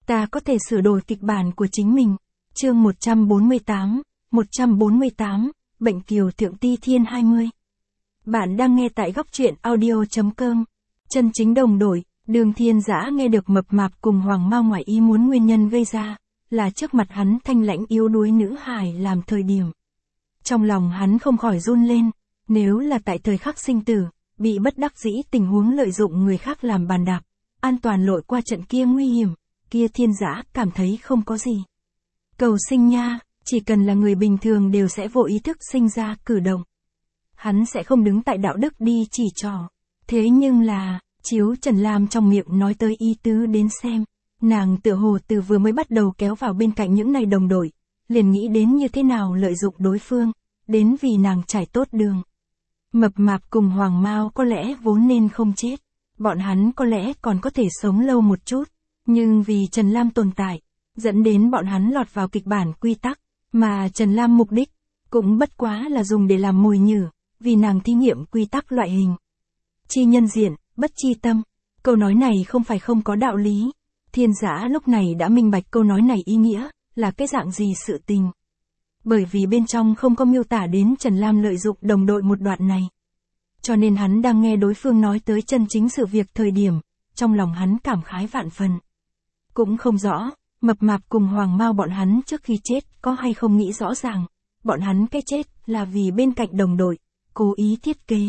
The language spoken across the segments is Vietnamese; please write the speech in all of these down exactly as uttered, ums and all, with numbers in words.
Ta có thể sửa đổi kịch bản của chính mình. Chương một trăm bốn mươi tám, một trăm bốn mươi tám, Bệnh Kiều Thượng Ti Thiên hai mươi. Bạn đang nghe tại góc truyện audio chấm com. Chân chính đồng đội, Đường Thiên Dã nghe được Mập Mạp cùng Hoàng Mao ngoại ý muốn nguyên nhân gây ra, là trước mặt hắn thanh lãnh yếu đuối nữ hài làm thời điểm. Trong lòng hắn không khỏi run lên, nếu là tại thời khắc sinh tử, bị bất đắc dĩ tình huống lợi dụng người khác làm bàn đạp, an toàn lội qua trận kia nguy hiểm, kia Thiên Dã cảm thấy không có gì. Cầu sinh nha, chỉ cần là người bình thường đều sẽ vô ý thức sinh ra cử động. Hắn sẽ không đứng tại đạo đức đi chỉ trỏ. Thế nhưng là, chiếu Trần Lam trong miệng nói tới ý tứ đến xem, nàng tựa hồ từ vừa mới bắt đầu kéo vào bên cạnh những này đồng đội, liền nghĩ đến như thế nào lợi dụng đối phương, đến vì nàng trải tốt đường. Mập Mạp cùng Hoàng Mao có lẽ vốn nên không chết, bọn hắn có lẽ còn có thể sống lâu một chút, nhưng vì Trần Lam tồn tại, dẫn đến bọn hắn lọt vào kịch bản quy tắc, mà Trần Lam mục đích, cũng bất quá là dùng để làm mồi nhử, vì nàng thí nghiệm quy tắc loại hình. Chi nhân diện, bất chi tâm. Câu nói này không phải không có đạo lý. Thiên Dã lúc này đã minh bạch câu nói này ý nghĩa, là cái dạng gì sự tình. Bởi vì bên trong không có miêu tả đến Trần Lam lợi dụng đồng đội một đoạn này. Cho nên hắn đang nghe đối phương nói tới chân chính sự việc thời điểm, trong lòng hắn cảm khái vạn phần. Cũng không rõ, Mập Mạp cùng Hoàng Mao bọn hắn trước khi chết có hay không nghĩ rõ ràng, bọn hắn cái chết là vì bên cạnh đồng đội, cố ý thiết kế.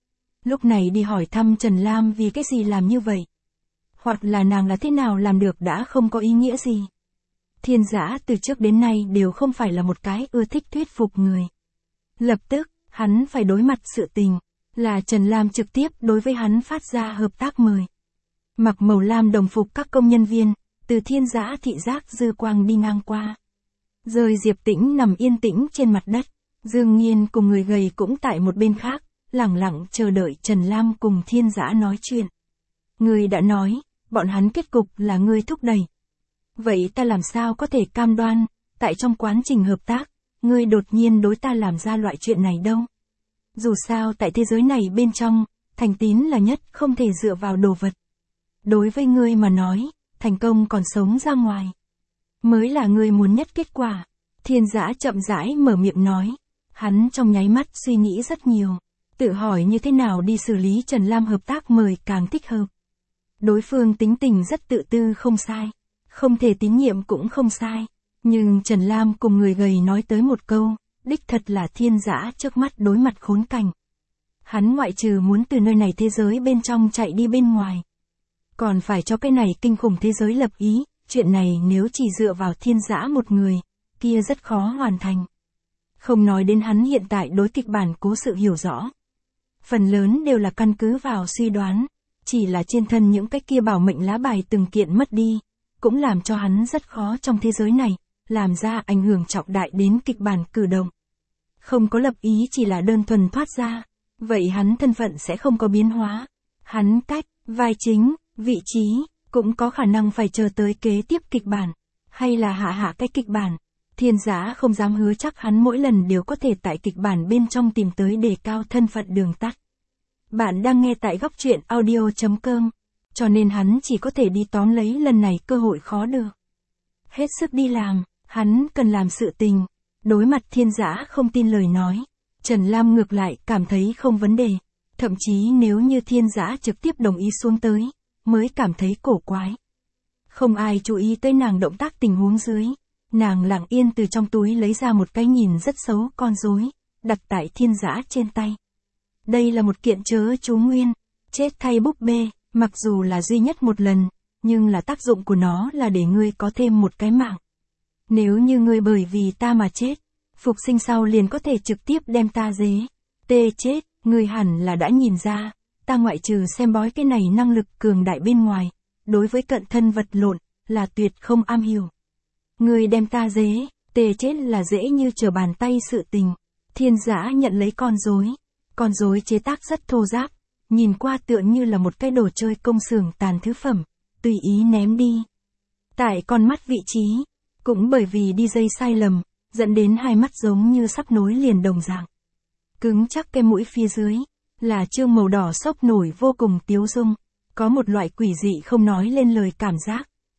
Lúc này đi hỏi thăm Trần Lam vì cái gì làm như vậy. Hoặc là nàng là thế nào làm được đã không có ý nghĩa gì. Thiên Dã từ trước đến nay đều không phải là một cái ưa thích thuyết phục người. Lập tức, hắn phải đối mặt sự tình, là Trần Lam trực tiếp đối với hắn phát ra hợp tác mời. Mặc màu lam đồng phục các công nhân viên, từ Thiên Dã thị giác dư quang đi ngang qua. Rời Diệp Tĩnh nằm yên tĩnh trên mặt đất, Dương Nghiên cùng người gầy cũng tại một bên khác, lẳng lặng chờ đợi Trần Lam cùng Thiên Dã nói chuyện. Ngươi đã nói, bọn hắn kết cục là ngươi thúc đẩy. Vậy ta làm sao có thể cam đoan, tại trong quá trình hợp tác, ngươi đột nhiên đối ta làm ra loại chuyện này đâu. Dù sao tại thế giới này bên trong, thành tín là nhất không thể dựa vào đồ vật. Đối với ngươi mà nói, thành công còn sống ra ngoài, mới là ngươi muốn nhất kết quả. Thiên Dã chậm rãi mở miệng nói, hắn trong nháy mắt suy nghĩ rất nhiều, tự hỏi như thế nào đi xử lý Trần Lam hợp tác mời càng thích hợp. Đối phương tính tình rất tự tư không sai, không thể tín nhiệm cũng không sai, nhưng Trần Lam cùng người gầy nói tới một câu, đích thật là Thiên Dã trước mắt đối mặt khốn cảnh. Hắn ngoại trừ muốn từ nơi này thế giới bên trong chạy đi bên ngoài, còn phải cho cái này kinh khủng thế giới lập ý, chuyện này nếu chỉ dựa vào Thiên Dã một người, kia rất khó hoàn thành. Không nói đến hắn hiện tại đối kịch bản cố sự hiểu rõ. Phần lớn đều là căn cứ vào suy đoán, chỉ là trên thân những cái kia bảo mệnh lá bài từng kiện mất đi, cũng làm cho hắn rất khó trong thế giới này, làm ra ảnh hưởng trọng đại đến kịch bản cử động. Không có lập ý chỉ là đơn thuần thoát ra, vậy hắn thân phận sẽ không có biến hóa. Hắn cách, vai chính, vị trí, cũng có khả năng phải chờ tới kế tiếp kịch bản, hay là hạ hạ cái kịch bản. Thiên Dã không dám hứa chắc hắn mỗi lần đều có thể tại kịch bản bên trong tìm tới đề cao thân phận đường tắt. Bạn đang nghe tại góc truyện audio chấm com, cho nên hắn chỉ có thể đi tóm lấy lần này cơ hội khó được. Hết sức đi làm, hắn cần làm sự tình. Đối mặt Thiên Dã không tin lời nói, Trần Lam ngược lại cảm thấy không vấn đề, thậm chí nếu như Thiên Dã trực tiếp đồng ý xuống tới, mới cảm thấy cổ quái. Không ai chú ý tới nàng động tác tình huống dưới. Nàng lặng yên từ trong túi lấy ra một cái nhìn rất xấu con rối, đặt tại Thiên Dã trên tay. Đây là một kiện chớ chú nguyên, chết thay búp bê, mặc dù là duy nhất một lần, nhưng là tác dụng của nó là để ngươi có thêm một cái mạng. Nếu như ngươi bởi vì ta mà chết, phục sinh sau liền có thể trực tiếp đem ta dế, tê chết, ngươi hẳn là đã nhìn ra, ta ngoại trừ xem bói cái này năng lực cường đại bên ngoài, đối với cận thân vật lộn, là tuyệt không am hiểu. Ngươi đem ta dế, tê chết là dễ như trở bàn tay sự tình. Thiên Dã nhận lấy con rối. Con rối chế tác rất thô ráp, nhìn qua tựa như là một cái đồ chơi công xưởng tàn thứ phẩm, tùy ý ném đi. Tại con mắt vị trí, cũng bởi vì đi dây sai lầm, dẫn đến hai mắt giống như sắp nối liền đồng dạng. Cứng chắc cái mũi phía dưới, là chương màu đỏ sốc nổi vô cùng tiếu dung, có một loại quỷ dị không nói lên lời cảm giác.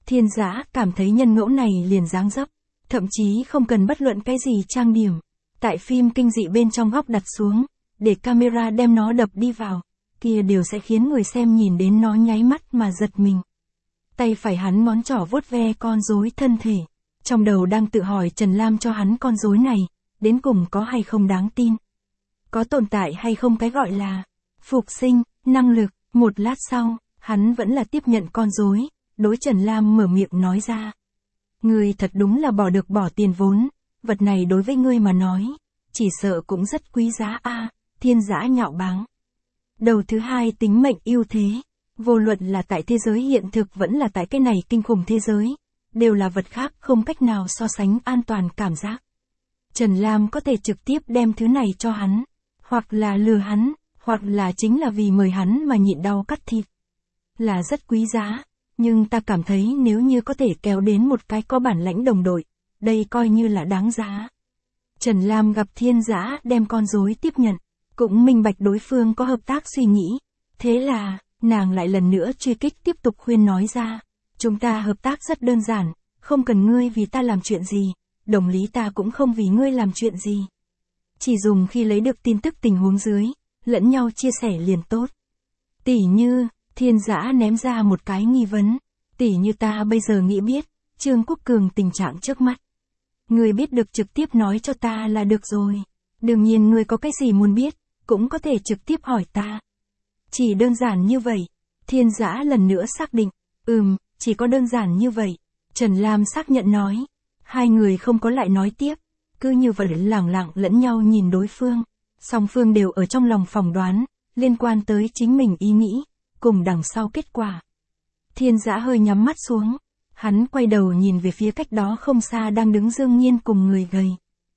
Thiên Dã cảm thấy nhân ngẫu này liền dáng dấp, thậm chí không cần bất luận cái gì trang điểm. Tại phim kinh dị bên trong góc đặt xuống, để camera đem nó đập đi vào, kia đều sẽ khiến người xem nhìn đến nó nháy mắt mà giật mình. Tay phải hắn ngón trỏ vuốt ve con rối thân thể, trong đầu đang tự hỏi Trần Lam cho hắn con rối này, đến cùng có hay không đáng tin. Có tồn tại hay không cái gọi là phục sinh, năng lực. Một lát sau, hắn vẫn là tiếp nhận con rối, đối Trần Lam mở miệng nói ra. Ngươi thật đúng là bỏ được bỏ tiền vốn, vật này đối với ngươi mà nói, chỉ sợ cũng rất quý giá a. Thiên Dã nhạo báng. Đầu thứ hai tính mệnh ưu thế, vô luận là tại thế giới hiện thực vẫn là tại cái này kinh khủng thế giới, đều là vật khác không cách nào so sánh an toàn cảm giác. Trần Lam có thể trực tiếp đem thứ này cho hắn, hoặc là lừa hắn, hoặc là chính là vì mời hắn mà nhịn đau cắt thịt. Là rất quý giá, nhưng ta cảm thấy nếu như có thể kéo đến một cái có bản lãnh đồng đội, đây coi như là đáng giá. Trần Lam gặp Thiên Dã đem con rối tiếp nhận, cũng minh bạch đối phương có hợp tác suy nghĩ. Thế là, nàng lại lần nữa truy kích tiếp tục khuyên nói ra. Chúng ta hợp tác rất đơn giản, không cần ngươi vì ta làm chuyện gì, đồng lý ta cũng không vì ngươi làm chuyện gì. Chỉ dùng khi lấy được tin tức tình huống dưới, lẫn nhau chia sẻ liền tốt. Tỉ như, Thiên Dã ném ra một cái nghi vấn. Tỉ như ta bây giờ nghĩ biết, Trương Quốc Cường tình trạng trước mắt. Ngươi biết được trực tiếp nói cho ta là được rồi. Đương nhiên ngươi có cái gì muốn biết, cũng có thể trực tiếp hỏi ta. Chỉ đơn giản như vậy. Thiên Dã lần nữa xác định. Ừm, chỉ có đơn giản như vậy. Trần Lam xác nhận nói. Hai người không có lại nói tiếp. Cứ như vậy lẳng lặng lẫn nhau nhìn đối phương. Song phương đều ở trong lòng phỏng đoán, liên quan tới chính mình ý nghĩ, cùng đằng sau kết quả. Thiên Dã hơi nhắm mắt xuống. Hắn quay đầu nhìn về phía cách đó không xa đang đứng Dương Nhiên cùng người gầy.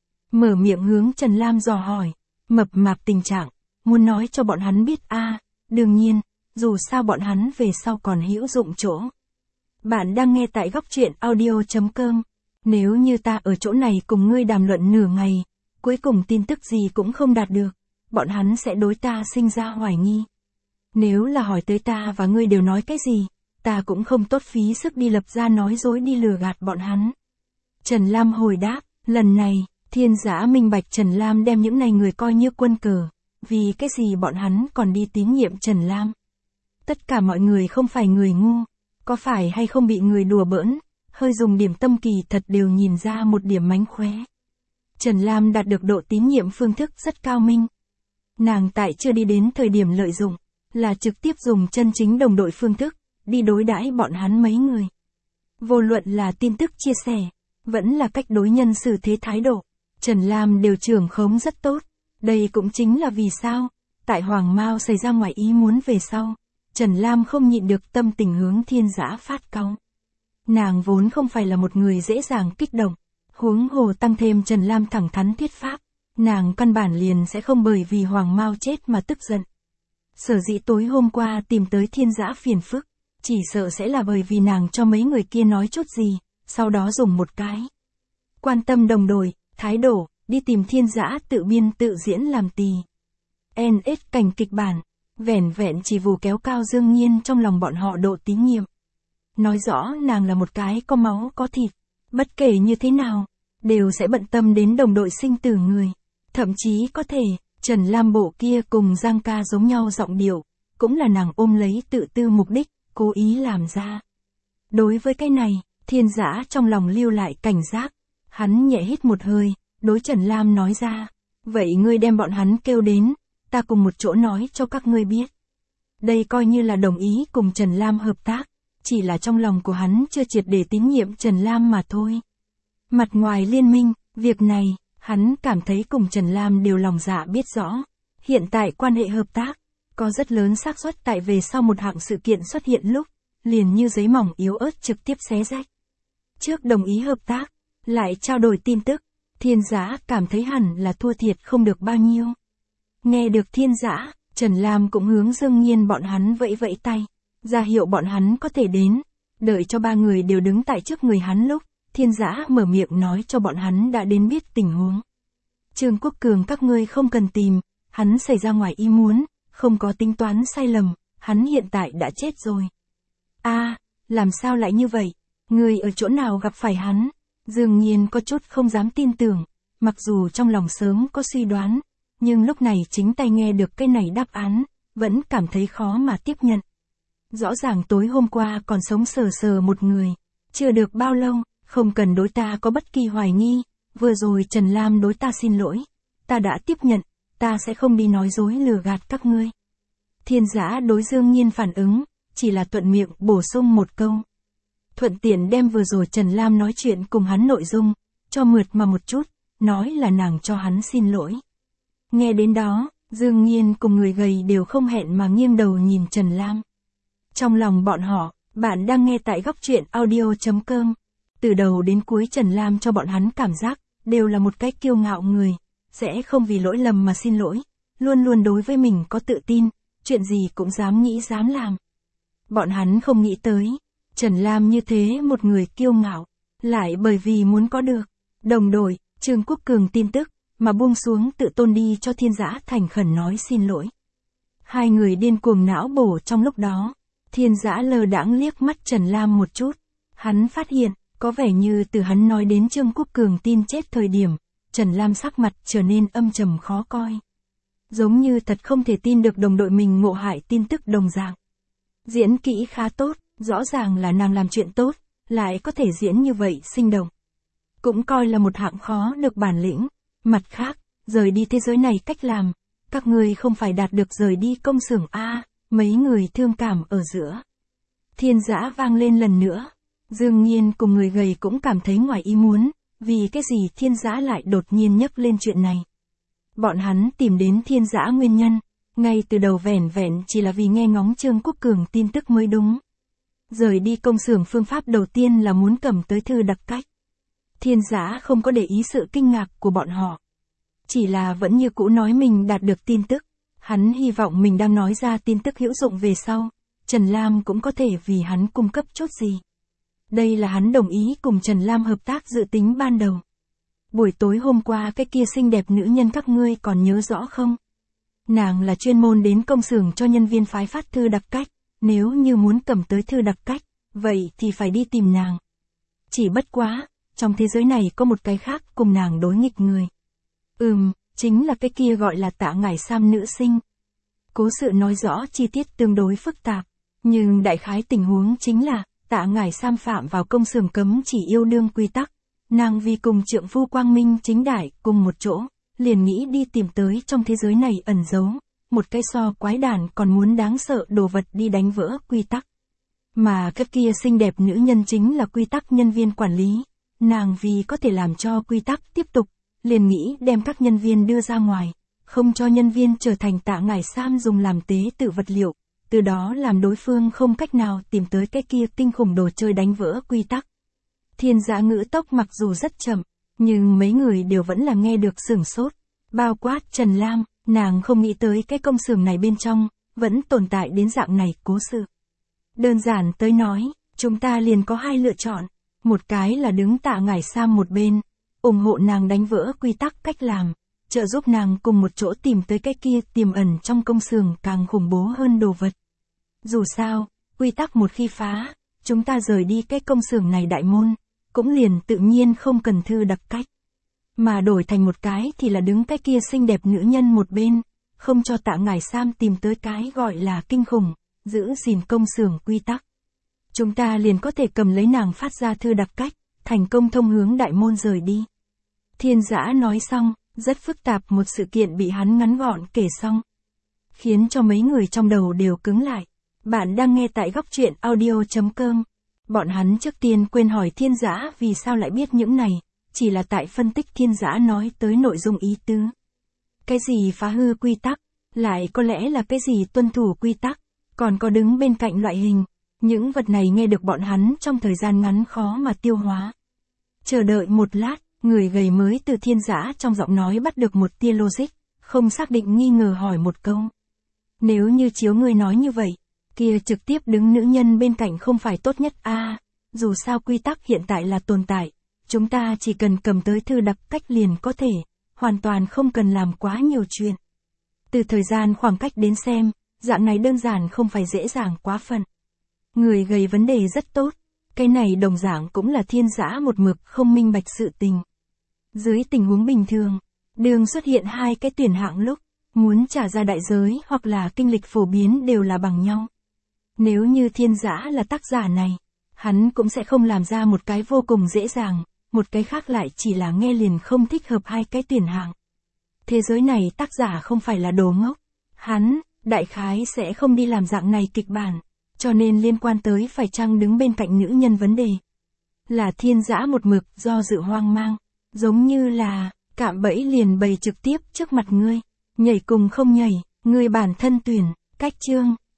Mở miệng hướng Trần Lam dò hỏi. Mập mạp tình trạng, muốn nói cho bọn hắn biết a à, đương nhiên, dù sao bọn hắn về sau còn hữu dụng chỗ. Bạn đang nghe tại góc truyện audio chấm com. Nếu như ta ở chỗ này cùng ngươi đàm luận nửa ngày, cuối cùng tin tức gì cũng không đạt được, bọn hắn sẽ đối ta sinh ra hoài nghi. Nếu là hỏi tới ta và ngươi đều nói cái gì, ta cũng không tốt phí sức đi lập ra nói dối đi lừa gạt bọn hắn. Trần Lam hồi đáp, lần này, Thiên Dã minh bạch Trần Lam đem những này người coi như quân cờ, vì cái gì bọn hắn còn đi tín nhiệm Trần Lam. Tất cả mọi người không phải người ngu, có phải hay không bị người đùa bỡn, hơi dùng điểm tâm kỳ thật đều nhìn ra một điểm mánh khóe. Trần Lam đạt được độ tín nhiệm phương thức rất cao minh. Nàng tại chưa đi đến thời điểm lợi dụng, là trực tiếp dùng chân chính đồng đội phương thức, đi đối đãi bọn hắn mấy người. Vô luận là tin tức chia sẻ, vẫn là cách đối nhân xử thế thái độ, Trần Lam đều trưởng khống rất tốt. Đây cũng chính là vì sao, tại Hoàng Mao xảy ra ngoài ý muốn về sau, Trần Lam không nhịn được tâm tình hướng Thiên Dã phát cáu. Nàng vốn không phải là một người dễ dàng kích động, huống hồ tăng thêm Trần Lam thẳng thắn thuyết pháp, nàng căn bản liền sẽ không bởi vì Hoàng Mao chết mà tức giận. Sở dĩ tối hôm qua tìm tới Thiên Dã phiền phức, chỉ sợ sẽ là bởi vì nàng cho mấy người kia nói chút gì, sau đó dùng một cái quan tâm đồng đội, thái độ, đi tìm Thiên Dã tự biên tự diễn làm tì. en ét cảnh kịch bản, vẻn vẹn chỉ vù kéo cao Dương Nhiên trong lòng bọn họ độ tín nhiệm. Nói rõ nàng là một cái có máu có thịt, bất kể như thế nào, đều sẽ bận tâm đến đồng đội sinh tử người. Thậm chí có thể, Trần Lam bộ kia cùng Giang ca giống nhau giọng điệu, cũng là nàng ôm lấy tự tư mục đích, cố ý làm ra. Đối với cái này, Thiên Dã trong lòng lưu lại cảnh giác, hắn nhẹ hít một hơi, đối Trần Lam nói ra, vậy ngươi đem bọn hắn kêu đến, ta cùng một chỗ nói cho các ngươi biết. Đây coi như là đồng ý cùng Trần Lam hợp tác, chỉ là trong lòng của hắn chưa triệt để tín nhiệm Trần Lam mà thôi. Mặt ngoài liên minh, việc này, hắn cảm thấy cùng Trần Lam đều lòng dạ biết rõ. Hiện tại quan hệ hợp tác, có rất lớn xác suất tại về sau một hạng sự kiện xuất hiện lúc, liền như giấy mỏng yếu ớt trực tiếp xé rách. Trước đồng ý hợp tác, lại trao đổi tin tức, Thiên Dã cảm thấy hẳn là thua thiệt không được bao nhiêu. Nghe được Thiên Dã, Trần Lam cũng hướng Dương Nhiên bọn hắn vẫy vẫy tay, ra hiệu bọn hắn có thể đến. Đợi cho ba người đều đứng tại trước người hắn lúc, Thiên Dã mở miệng nói cho bọn hắn đã đến biết tình huống. Trương Quốc Cường các ngươi không cần tìm, hắn xảy ra ngoài ý muốn, không có tính toán sai lầm, hắn hiện tại đã chết rồi. A, à, làm sao lại như vậy? Người ở chỗ nào gặp phải hắn? Dương Nhiên có chút không dám tin tưởng, mặc dù trong lòng sớm có suy đoán, nhưng lúc này chính tay nghe được cái này đáp án, vẫn cảm thấy khó mà tiếp nhận. Rõ ràng tối hôm qua còn sống sờ sờ một người, chưa được bao lâu, không cần đối ta có bất kỳ hoài nghi, vừa rồi Trần Lam đối ta xin lỗi, ta đã tiếp nhận, ta sẽ không đi nói dối lừa gạt các ngươi. Thiên Giã đối Dương Nhiên phản ứng, chỉ là thuận miệng bổ sung một câu. Thuận tiện đem vừa rồi Trần Lam nói chuyện cùng hắn nội dung, cho mượt mà một chút, nói là nàng cho hắn xin lỗi. Nghe đến đó, Dương Nhiên cùng người gầy đều không hẹn mà nghiêng đầu nhìn Trần Lam. Trong lòng bọn họ, bạn đang nghe tại góc truyện audio.com. Từ đầu đến cuối Trần Lam cho bọn hắn cảm giác, đều là một cái kiêu ngạo người, sẽ không vì lỗi lầm mà xin lỗi, luôn luôn đối với mình có tự tin, chuyện gì cũng dám nghĩ dám làm. Bọn hắn không nghĩ tới, Trần Lam như thế một người kiêu ngạo, lại bởi vì muốn có được, đồng đội, Trương Quốc Cường tin tức, mà buông xuống tự tôn đi cho Thiên Giã thành khẩn nói xin lỗi. Hai người điên cuồng não bổ trong lúc đó, Thiên Giã lờ đãng liếc mắt Trần Lam một chút, hắn phát hiện, có vẻ như từ hắn nói đến Trương Quốc Cường tin chết thời điểm, Trần Lam sắc mặt trở nên âm trầm khó coi. Giống như thật không thể tin được đồng đội mình ngộ hại tin tức đồng dạng. Diễn kỹ khá tốt, rõ ràng là nàng làm chuyện tốt, lại có thể diễn như vậy sinh động. Cũng coi là một hạng khó được bản lĩnh. Mặt khác, rời đi thế giới này cách làm, các người không phải đạt được rời đi công xưởng A, mấy người thương cảm ở giữa. Thiên Giã vang lên lần nữa. Dương Nhiên cùng người gầy cũng cảm thấy ngoài ý muốn, vì cái gì Thiên Giã lại đột nhiên nhắc lên chuyện này. Bọn hắn tìm đến Thiên Giã nguyên nhân, ngay từ đầu vẻn vẹn chỉ là vì nghe ngóng Trương Quốc Cường tin tức mới đúng. Rời đi công xưởng phương pháp đầu tiên là muốn cầm tới thư đặc cách. Thiên Giã không có để ý sự kinh ngạc của bọn họ. Chỉ là vẫn như cũ nói mình đạt được tin tức. Hắn hy vọng mình đang nói ra tin tức hữu dụng về sau, Trần Lam cũng có thể vì hắn cung cấp chút gì. Đây là hắn đồng ý cùng Trần Lam hợp tác dự tính ban đầu. Buổi tối hôm qua cái kia xinh đẹp nữ nhân các ngươi còn nhớ rõ không? Nàng là chuyên môn đến công xưởng cho nhân viên phái phát thư đặc cách, nếu như muốn cầm tới thư đặc cách, vậy thì phải đi tìm nàng. Chỉ bất quá, trong thế giới này có một cái khác cùng nàng đối nghịch người. Ừm, chính là cái kia gọi là Tạ Ngải Sam nữ sinh. Cố sự nói rõ chi tiết tương đối phức tạp, nhưng đại khái tình huống chính là, Tạ Ngải Sam phạm vào công xưởng cấm chỉ yêu đương quy tắc. Nàng vì cùng trượng phu quang minh chính đại cùng một chỗ, liền nghĩ đi tìm tới trong thế giới này ẩn giấu, một cái so quái đản còn muốn đáng sợ đồ vật đi đánh vỡ quy tắc. Mà cái kia xinh đẹp nữ nhân chính là quy tắc nhân viên quản lý. Nàng vì có thể làm cho quy tắc tiếp tục, liền nghĩ đem các nhân viên đưa ra ngoài, không cho nhân viên trở thành Tạ Ngải Sam dùng làm tế tự vật liệu, từ đó làm đối phương không cách nào tìm tới cái kia kinh khủng đồ chơi đánh vỡ quy tắc. Thiên Giã ngữ tốc mặc dù rất chậm, nhưng mấy người đều vẫn là nghe được sửng sốt, bao quát Trần Lam, nàng không nghĩ tới cái công xưởng này bên trong, vẫn tồn tại đến dạng này cố sự. Đơn giản tới nói, chúng ta liền có hai lựa chọn, một cái là đứng Tạ Ngải Sam một bên, ủng hộ nàng đánh vỡ quy tắc cách làm, trợ giúp nàng cùng một chỗ tìm tới cái kia tiềm ẩn trong công xưởng càng khủng bố hơn đồ vật. Dù sao, quy tắc một khi phá, chúng ta rời đi cái công xưởng này đại môn, cũng liền tự nhiên không cần thư đặc cách. Mà đổi thành một cái thì là đứng cái kia xinh đẹp nữ nhân một bên, không cho Tạ Ngải Sam tìm tới cái gọi là kinh khủng, giữ gìn công xưởng quy tắc. Chúng ta liền có thể cầm lấy nàng phát ra thư đặc cách, thành công thông hướng đại môn rời đi. Thiên Giã nói xong, rất phức tạp một sự kiện bị hắn ngắn gọn kể xong. Khiến cho mấy người trong đầu đều cứng lại. Bạn đang nghe tại góc truyện audio.com. Bọn hắn trước tiên quên hỏi Thiên Giã vì sao lại biết những này, chỉ là tại phân tích Thiên Giã nói tới nội dung ý tứ. Cái gì phá hư quy tắc, lại có lẽ là cái gì tuân thủ quy tắc, còn có đứng bên cạnh loại hình. Những vật này nghe được bọn hắn trong thời gian ngắn khó mà tiêu hóa. Chờ đợi một lát, người gầy mới từ Thiên Giã trong giọng nói bắt được một tia logic, không xác định nghi ngờ hỏi một câu. Nếu như chiếu người nói như vậy, kia trực tiếp đứng nữ nhân bên cạnh không phải tốt nhất a à, dù sao quy tắc hiện tại là tồn tại, chúng ta chỉ cần cầm tới thư đặc cách liền có thể, hoàn toàn không cần làm quá nhiều chuyện. Từ thời gian khoảng cách đến xem, dạng này đơn giản không phải dễ dàng quá phận. Người gầy vấn đề rất tốt, Cái này đồng dạng cũng là thiên giã một mực không minh bạch sự tình. Dưới tình huống bình thường, đường xuất hiện hai cái tuyển hạng lúc, muốn trả ra đại giới hoặc là kinh lịch phổ biến đều là bằng nhau. Nếu như thiên giã là tác giả này, hắn cũng sẽ không làm ra một cái vô cùng dễ dàng, một cái khác lại chỉ là nghe liền không thích hợp hai cái tuyển hạng. Thế giới này tác giả không phải là đồ ngốc, hắn, đại khái sẽ không đi làm dạng này kịch bản, cho nên liên quan tới phải chăng đứng bên cạnh nữ nhân vấn đề. Là thiên giã một mực do dự hoang mang, giống như là, cạm bẫy liền bày trực tiếp trước mặt ngươi, nhảy cùng không nhảy, ngươi bản thân tuyển, cách chương.